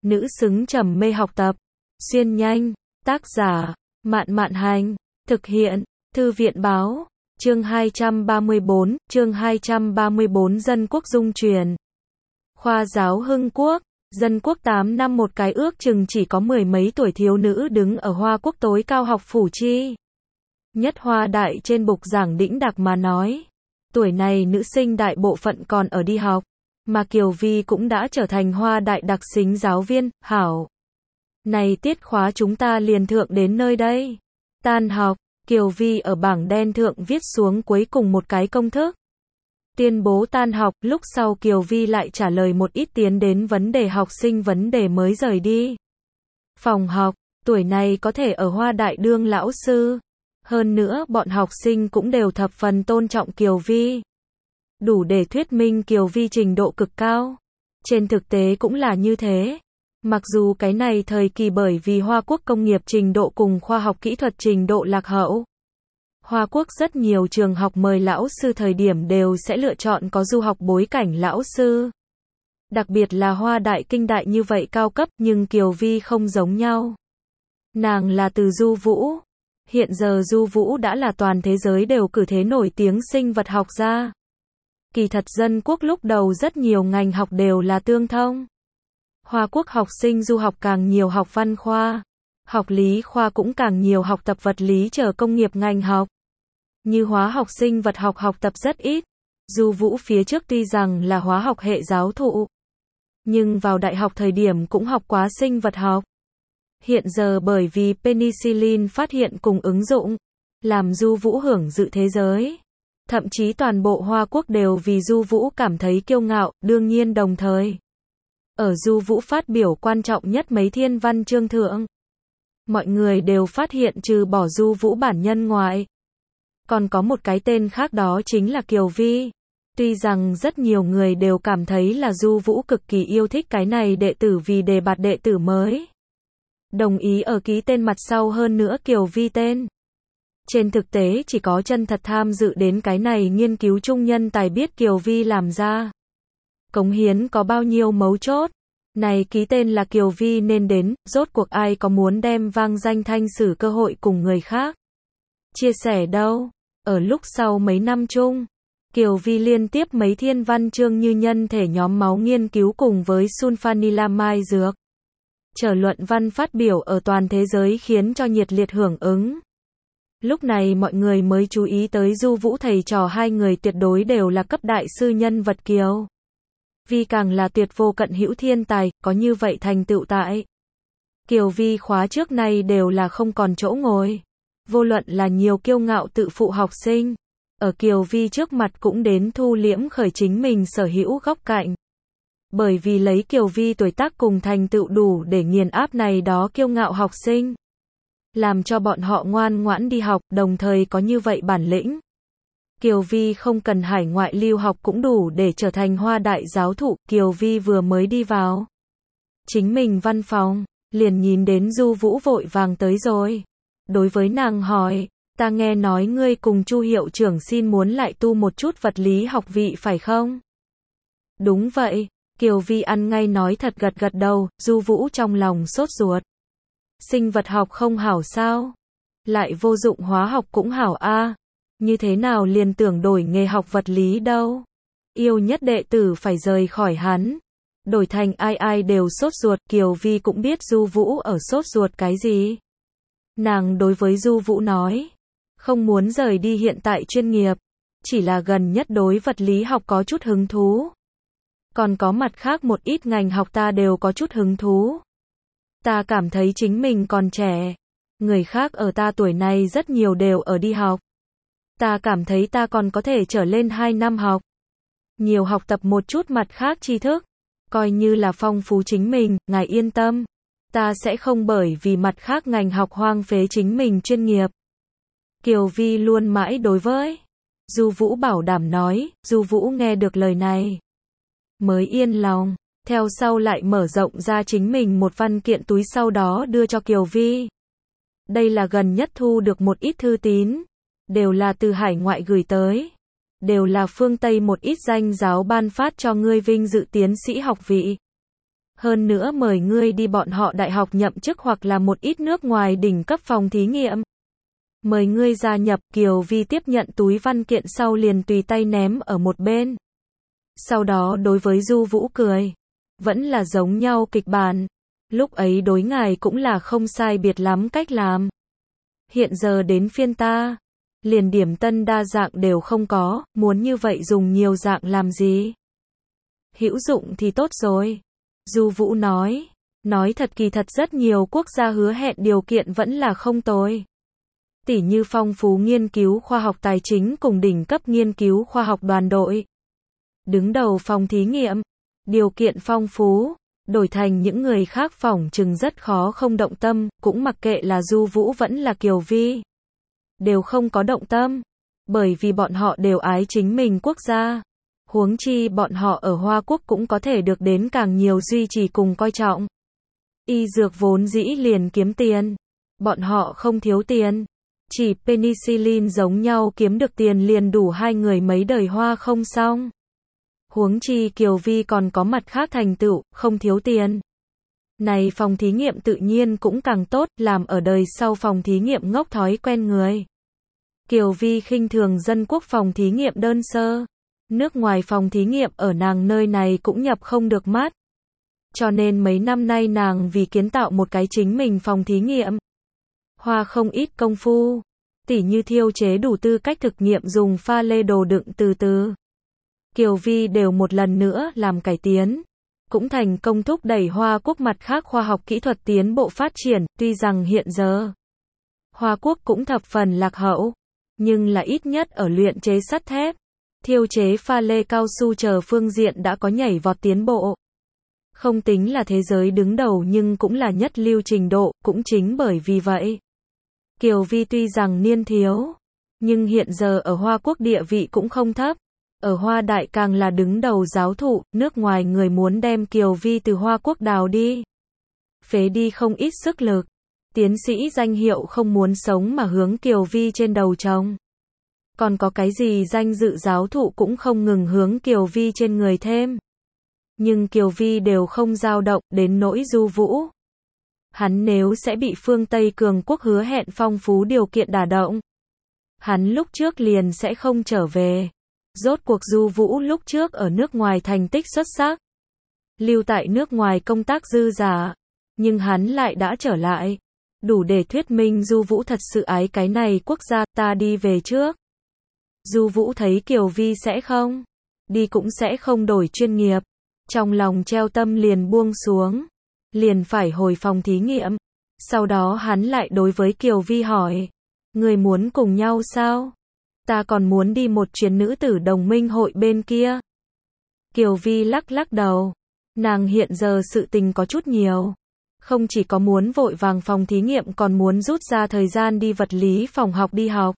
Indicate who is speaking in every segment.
Speaker 1: nữ xứng trầm mê học tập. Xuyên nhanh, tác giả, Mạn Mạn Hành, thực hiện, Thư viện Báo, chương 234, Dân quốc dung truyền. Khoa giáo Hưng Quốc, Dân quốc 8 năm một cái ước chừng chỉ có mười mấy tuổi thiếu nữ đứng ở Hoa Quốc tối cao học phủ chi. Nhất Hoa Đại trên bục giảng đĩnh đạc mà nói. Tuổi này nữ sinh đại bộ phận còn ở đi học, mà Kiều Vi cũng đã trở thành Hoa Đại đặc xính giáo viên, hảo. Này tiết khóa chúng ta liền thượng đến nơi đây. Tan học, Kiều Vi ở bảng đen thượng viết xuống cuối cùng một cái công thức. Tuyên bố tan học, lúc sau Kiều Vi lại trả lời một ít tiến đến vấn đề học sinh vấn đề mới rời đi. Phòng học, tuổi này có thể ở Hoa Đại đương lão sư. Hơn nữa bọn học sinh cũng đều thập phần tôn trọng Kiều Vi. Đủ để thuyết minh Kiều Vi trình độ cực cao. Trên thực tế cũng là như thế. Mặc dù cái này thời kỳ bởi vì Hoa Quốc công nghiệp trình độ cùng khoa học kỹ thuật trình độ lạc hậu. Hoa Quốc rất nhiều trường học mời lão sư thời điểm đều sẽ lựa chọn có du học bối cảnh lão sư. Đặc biệt là Hoa Đại kinh đại như vậy cao cấp, nhưng Kiều Vi không giống nhau. Nàng là từ Du Vũ. Hiện giờ Du Vũ đã là toàn thế giới đều cử thế nổi tiếng sinh vật học gia. Kỳ thật Dân quốc lúc đầu rất nhiều ngành học đều là tương thông. Hoa Quốc học sinh du học càng nhiều học văn khoa, học lý khoa cũng càng nhiều học tập vật lý chờ công nghiệp ngành học. Như hóa học sinh vật học học tập rất ít. Du Vũ phía trước tuy rằng là hóa học hệ giáo thụ, nhưng vào đại học thời điểm cũng học quá sinh vật học. Hiện giờ bởi vì penicillin phát hiện cùng ứng dụng, làm Du Vũ hưởng dự thế giới. Thậm chí toàn bộ Hoa Quốc đều vì Du Vũ cảm thấy kiêu ngạo, đương nhiên đồng thời. Ở Du Vũ phát biểu quan trọng nhất mấy thiên văn chương thượng, mọi người đều phát hiện trừ bỏ Du Vũ bản nhân ngoại, còn có một cái tên khác đó chính là Kiều Vi. Tuy rằng rất nhiều người đều cảm thấy là Du Vũ cực kỳ yêu thích cái này đệ tử vì đề bạt đệ tử mới. Đồng ý ở ký tên mặt sau hơn nữa Kiều Vi tên. Trên thực tế chỉ có chân thật tham dự đến cái này nghiên cứu chung nhân tài biết Kiều Vi làm ra. Cống hiến có bao nhiêu mấu chốt. Này ký tên là Kiều Vi nên đến, rốt cuộc ai có muốn đem vang danh thanh sử cơ hội cùng người khác. Chia sẻ đâu. Ở lúc sau mấy năm chung, Kiều Vi liên tiếp mấy thiên văn chương như nhân thể nhóm máu nghiên cứu cùng với sulfanilamide dược. Trở luận văn phát biểu ở toàn thế giới khiến cho nhiệt liệt hưởng ứng. Lúc này mọi người mới chú ý tới Du Vũ thầy trò hai người tuyệt đối đều là cấp đại sư nhân vật Kiều Vi càng là tuyệt vô cận hữu thiên tài, có như vậy thành tựu tại. Kiều Vi khóa trước nay đều là không còn chỗ ngồi. Vô luận là nhiều kiêu ngạo tự phụ học sinh, ở Kiều Vi trước mặt cũng đến thu liễm khởi chính mình sở hữu góc cạnh. Bởi vì lấy Kiều Vi tuổi tác cùng thành tựu đủ để nghiền áp này đó kiêu ngạo học sinh. Làm cho bọn họ ngoan ngoãn đi học, đồng thời có như vậy bản lĩnh. Kiều Vi không cần hải ngoại lưu học cũng đủ để trở thành Hoa Đại giáo thụ. Kiều Vi vừa mới đi vào chính mình văn phòng, liền nhìn đến Du Vũ vội vàng tới rồi. Đối với nàng hỏi, ta nghe nói ngươi cùng Chu hiệu trưởng xin muốn lại tu một chút vật lý học vị phải không? Đúng vậy, Kiều Vi ăn ngay nói thật gật gật đầu. Du Vũ trong lòng sốt ruột. Sinh vật học không hảo sao? Lại vô dụng hóa học cũng hảo a. Như thế nào liền tưởng đổi nghề học vật lý đâu? Yêu nhất đệ tử phải rời khỏi hắn. Đổi thành ai ai đều sốt ruột. Kiều Vi cũng biết Du Vũ ở sốt ruột cái gì. Nàng đối với Du Vũ nói, không muốn rời đi hiện tại chuyên nghiệp, chỉ là gần nhất đối vật lý học có chút hứng thú. Còn có mặt khác một ít ngành học ta đều có chút hứng thú. Ta cảm thấy chính mình còn trẻ, người khác ở ta tuổi này rất nhiều đều ở đi học. Ta cảm thấy ta còn có thể trở lên 2 năm học. Nhiều học tập một chút mặt khác tri thức, coi như là phong phú chính mình, ngài yên tâm. Ta sẽ không bởi vì mặt khác ngành học hoang phế chính mình chuyên nghiệp. Kiều Vi luôn mãi đối với Du Vũ bảo đảm nói. Du Vũ nghe được lời này mới yên lòng, theo sau lại mở rộng ra chính mình một văn kiện túi sau đó đưa cho Kiều Vi. Đây là gần nhất thu được một ít thư tín, đều là từ hải ngoại gửi tới, đều là phương Tây một ít danh giáo ban phát cho ngươi vinh dự tiến sĩ học vị. Hơn nữa mời ngươi đi bọn họ đại học nhậm chức hoặc là một ít nước ngoài đỉnh cấp phòng thí nghiệm. Mời ngươi gia nhập. Kiều Vi tiếp nhận túi văn kiện sau liền tùy tay ném ở một bên. Sau đó đối với Du Vũ cười. Vẫn là giống nhau kịch bản. Lúc ấy đối ngài cũng là không sai biệt lắm cách làm. Hiện giờ đến phiên ta. Liền điểm tân đa dạng đều không có, muốn như vậy dùng nhiều dạng làm gì? Hữu dụng thì tốt rồi. Du Vũ nói. Nói thật kỳ thật rất nhiều quốc gia hứa hẹn điều kiện vẫn là không tồi. Tỉ như phong phú nghiên cứu khoa học tài chính cùng đỉnh cấp nghiên cứu khoa học đoàn đội. Đứng đầu phòng thí nghiệm. Điều kiện phong phú. Đổi thành những người khác phỏng chừng rất khó không động tâm, cũng mặc kệ là Du Vũ vẫn là Kiều Vi. Đều không có động tâm. Bởi vì bọn họ đều ái chính mình quốc gia. Huống chi bọn họ ở Hoa Quốc cũng có thể được đến càng nhiều duy trì cùng coi trọng. Y dược vốn dĩ liền kiếm tiền. Bọn họ không thiếu tiền. Chỉ penicillin giống nhau kiếm được tiền liền đủ hai người mấy đời hoa không xong. Huống chi Kiều Vi còn có mặt khác thành tựu, không thiếu tiền. Này phòng thí nghiệm tự nhiên cũng càng tốt, làm ở đời sau phòng thí nghiệm ngốc thói quen người. Kiều Vi khinh thường dân quốc phòng thí nghiệm đơn sơ. Nước ngoài phòng thí nghiệm ở nàng nơi này cũng nhập không được mắt. Cho nên mấy năm nay nàng vì kiến tạo một cái chính mình phòng thí nghiệm. Hoa không ít công phu. Tỉ như thiêu chế đủ tư cách thực nghiệm dùng pha lê đồ đựng từ từ. Kiều Vi đều một lần nữa làm cải tiến. Cũng thành công thúc đẩy Hoa Quốc mặt khác khoa học kỹ thuật tiến bộ phát triển, tuy rằng hiện giờ Hoa Quốc cũng thập phần lạc hậu, nhưng là ít nhất ở luyện chế sắt thép, thiêu chế pha lê cao su chờ phương diện đã có nhảy vọt tiến bộ. Không tính là thế giới đứng đầu nhưng cũng là nhất lưu trình độ, cũng chính bởi vì vậy. Kiều Vi tuy rằng niên thiếu, nhưng hiện giờ ở Hoa Quốc địa vị cũng không thấp. Ở Hoa Đại càng là đứng đầu giáo thụ, nước ngoài người muốn đem Kiều Vi từ Hoa Quốc đào đi. Phế đi không ít sức lực. Tiến sĩ danh hiệu không muốn sống mà hướng Kiều Vi trên đầu trồng. Còn có cái gì danh dự giáo thụ cũng không ngừng hướng Kiều Vi trên người thêm. Nhưng Kiều Vi đều không dao động đến nỗi Du Vũ. Hắn nếu sẽ bị phương Tây cường quốc hứa hẹn phong phú điều kiện đả động. Hắn lúc trước liền sẽ không trở về. Rốt cuộc Du Vũ lúc trước ở nước ngoài thành tích xuất sắc. Lưu tại nước ngoài công tác dư giả. Nhưng hắn lại đã trở lại. Đủ để thuyết minh Du Vũ thật sự ái cái này quốc gia, ta đi về trước. Du Vũ thấy Kiều Vi sẽ không. Đi cũng sẽ không đổi chuyên nghiệp. Trong lòng treo tâm liền buông xuống. Liền phải hồi phòng thí nghiệm. Sau đó hắn lại đối với Kiều Vi hỏi. Người muốn cùng nhau sao? Ta còn muốn đi một chuyến nữ tử đồng minh hội bên kia. Kiều Vi lắc lắc đầu. Nàng hiện giờ sự tình có chút nhiều. Không chỉ có muốn vội vàng phòng thí nghiệm còn muốn rút ra thời gian đi vật lý phòng học đi học.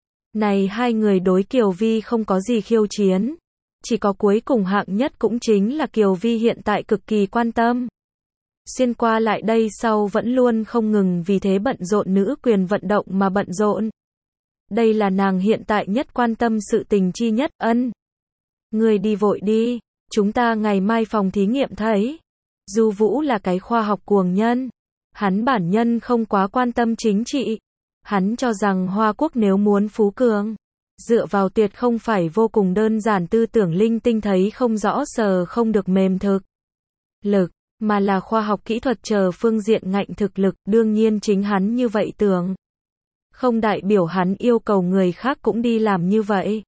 Speaker 1: Này hai người đối Kiều Vi không có gì khiêu chiến. Chỉ có cuối cùng hạng nhất cũng chính là Kiều Vi hiện tại cực kỳ quan tâm. Xuyên qua lại đây sau vẫn luôn không ngừng vì thế bận rộn nữ quyền vận động mà bận rộn. Đây là nàng hiện tại nhất quan tâm sự tình chi nhất. Ân. Người đi vội đi, chúng ta ngày mai phòng thí nghiệm thấy. Du Vũ là cái khoa học cuồng nhân. Hắn bản nhân không quá quan tâm chính trị. Hắn cho rằng Hoa Quốc nếu muốn phú cường, dựa vào tuyệt không phải vô cùng đơn giản tư tưởng linh tinh thấy không rõ sờ không được mềm thực lực, mà là khoa học kỹ thuật chờ phương diện ngạnh thực lực. Đương nhiên chính hắn như vậy tưởng. Không đại biểu hắn yêu cầu người khác cũng đi làm như vậy.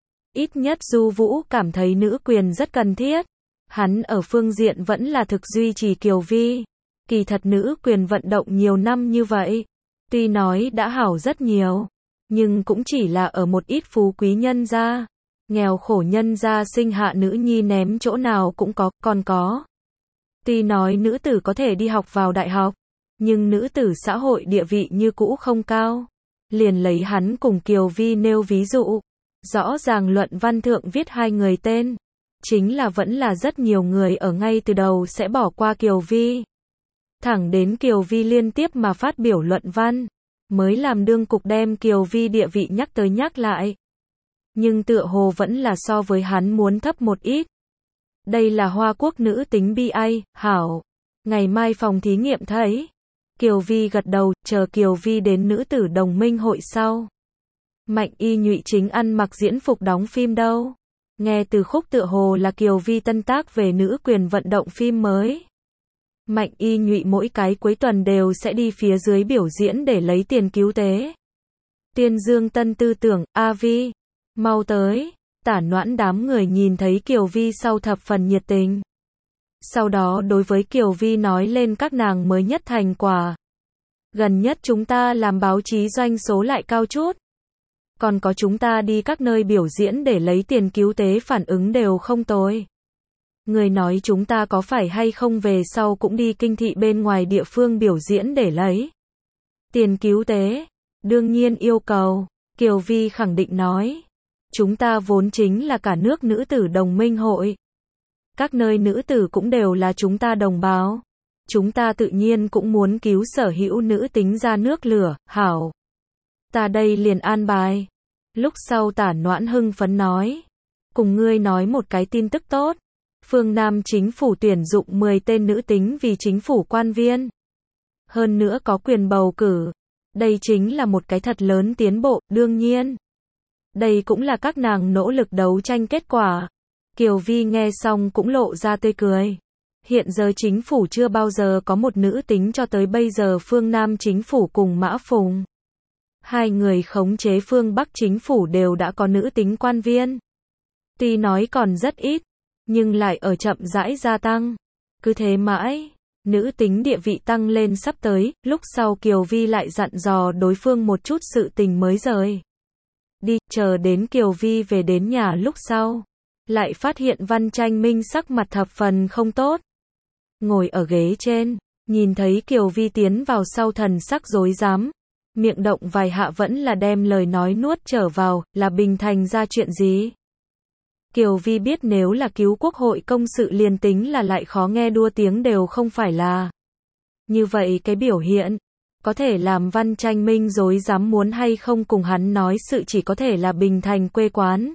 Speaker 1: Ít nhất Du Vũ cảm thấy nữ quyền rất cần thiết. Hắn ở phương diện vẫn là thực duy trì Kiều Vi. Kỳ thật nữ quyền vận động nhiều năm như vậy. Tuy nói đã hảo rất nhiều. Nhưng cũng chỉ là ở một ít phú quý nhân gia. Nghèo khổ nhân gia sinh hạ nữ nhi ném chỗ nào cũng có, còn có. Tuy nói nữ tử có thể đi học vào đại học. Nhưng nữ tử xã hội địa vị như cũ không cao. Liền lấy hắn cùng Kiều Vi nêu ví dụ. Rõ ràng luận văn thượng viết hai người tên. Chính là vẫn là rất nhiều người ở ngay từ đầu sẽ bỏ qua Kiều Vi. Thẳng đến Kiều Vi liên tiếp mà phát biểu luận văn. Mới làm đương cục đem Kiều Vi địa vị nhắc tới nhắc lại. Nhưng tựa hồ vẫn là so với hắn muốn thấp một ít. Đây là Hoa Quốc nữ tính bi ai, hảo. Ngày mai phòng thí nghiệm thấy. Kiều Vi gật đầu, chờ Kiều Vi đến nữ tử đồng minh hội sau. Mạnh Y Nhụy chính ăn mặc diễn phục đóng phim đâu. Nghe từ khúc tựa hồ là Kiều Vi tân tác về nữ quyền vận động phim mới. Mạnh Y Nhụy mỗi cái cuối tuần đều sẽ đi phía dưới biểu diễn để lấy tiền cứu tế. Tiên Dương Tân tư tưởng, A Vi, mau tới. Tả Noãn đám người nhìn thấy Kiều Vi sau thập phần nhiệt tình. Sau đó đối với Kiều Vi nói lên các nàng mới nhất thành quả. Gần nhất chúng ta làm báo chí doanh số lại cao chút. Còn có chúng ta đi các nơi biểu diễn để lấy tiền cứu tế phản ứng đều không tồi. Người nói chúng ta có phải hay không về sau cũng đi kinh thị bên ngoài địa phương biểu diễn để lấy tiền cứu tế. Đương nhiên yêu cầu, Kiều Vi khẳng định nói. Chúng ta vốn chính là cả nước nữ tử đồng minh hội. Các nơi nữ tử cũng đều là chúng ta đồng bào. Chúng ta tự nhiên cũng muốn cứu sở hữu nữ tính ra nước lửa, hảo. Ta đây liền an bài. Lúc sau Tả Noãn hưng phấn nói. Cùng ngươi nói một cái tin tức tốt. Phương Nam chính phủ tuyển dụng 10 tên nữ tính vì chính phủ quan viên. Hơn nữa có quyền bầu cử. Đây chính là một cái thật lớn tiến bộ, đương nhiên. Đây cũng là các nàng nỗ lực đấu tranh kết quả. Kiều Vi nghe xong cũng lộ ra tươi cười. Hiện giờ chính phủ chưa bao giờ có một nữ tính cho tới bây giờ phương Nam chính phủ cùng Mã Phùng. Hai người khống chế phương Bắc chính phủ đều đã có nữ tính quan viên. Tuy nói còn rất ít, nhưng lại ở chậm rãi gia tăng. Cứ thế mãi, nữ tính địa vị tăng lên sắp tới, lúc sau Kiều Vi lại dặn dò đối phương một chút sự tình mới rời. Đi, chờ đến Kiều Vi về đến nhà lúc sau. Lại phát hiện Văn Tranh Minh sắc mặt thập phần không tốt. Ngồi ở ghế trên, nhìn thấy Kiều Vi tiến vào sau thần sắc rối rắm. Miệng động vài hạ vẫn là đem lời nói nuốt trở vào, là Bình Thành ra chuyện gì? Kiều Vi biết nếu là cứu quốc hội công sự liền tính là lại khó nghe đua tiếng đều không phải là. Như vậy cái biểu hiện, có thể làm Văn Tranh Minh rối rắm muốn hay không cùng hắn nói sự chỉ có thể là Bình Thành quê quán.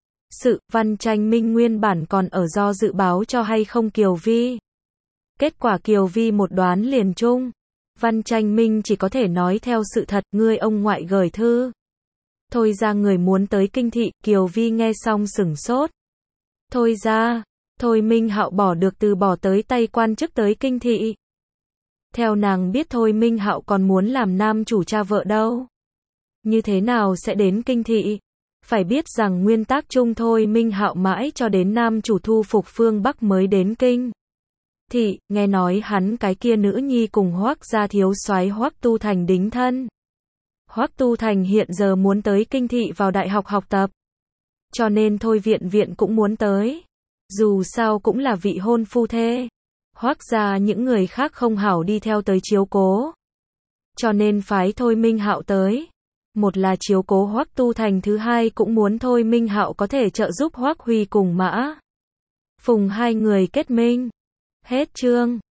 Speaker 1: Sự, Văn Tranh Minh nguyên bản còn ở do dự báo cho hay không Kiều Vi. Kết quả Kiều Vi một đoán liền chung. Văn Tranh Minh chỉ có thể nói theo sự thật, ngươi ông ngoại gửi thư. Thôi ra người muốn tới kinh thị, Kiều Vi nghe xong sửng sốt. Thôi ra, Thôi Minh Hạo bỏ được từ bỏ tới tay quan chức tới kinh thị. Theo nàng biết Thôi Minh Hạo còn muốn làm nam chủ cha vợ đâu. Như thế nào sẽ đến kinh thị? Phải biết rằng nguyên tắc chung Thôi Minh Hạo mãi cho đến nam chủ thu phục phương Bắc mới đến kinh thị, nghe nói hắn cái kia nữ nhi cùng Hoắc gia thiếu soái Hoắc Tu Thành đính thân. Hoắc Tu Thành hiện giờ muốn tới kinh thị vào đại học học tập. Cho nên Thôi viện cũng muốn tới. Dù sao cũng là vị hôn phu thê. Hoắc gia những người khác không hảo đi theo tới chiếu cố. Cho nên phái Thôi Minh Hạo tới. Một là chiếu cố Hoắc Tu Thành, thứ hai cũng muốn Thôi Minh Hạo có thể trợ giúp Hoắc Huy cùng Mã Phùng hai người kết minh. Hết chương.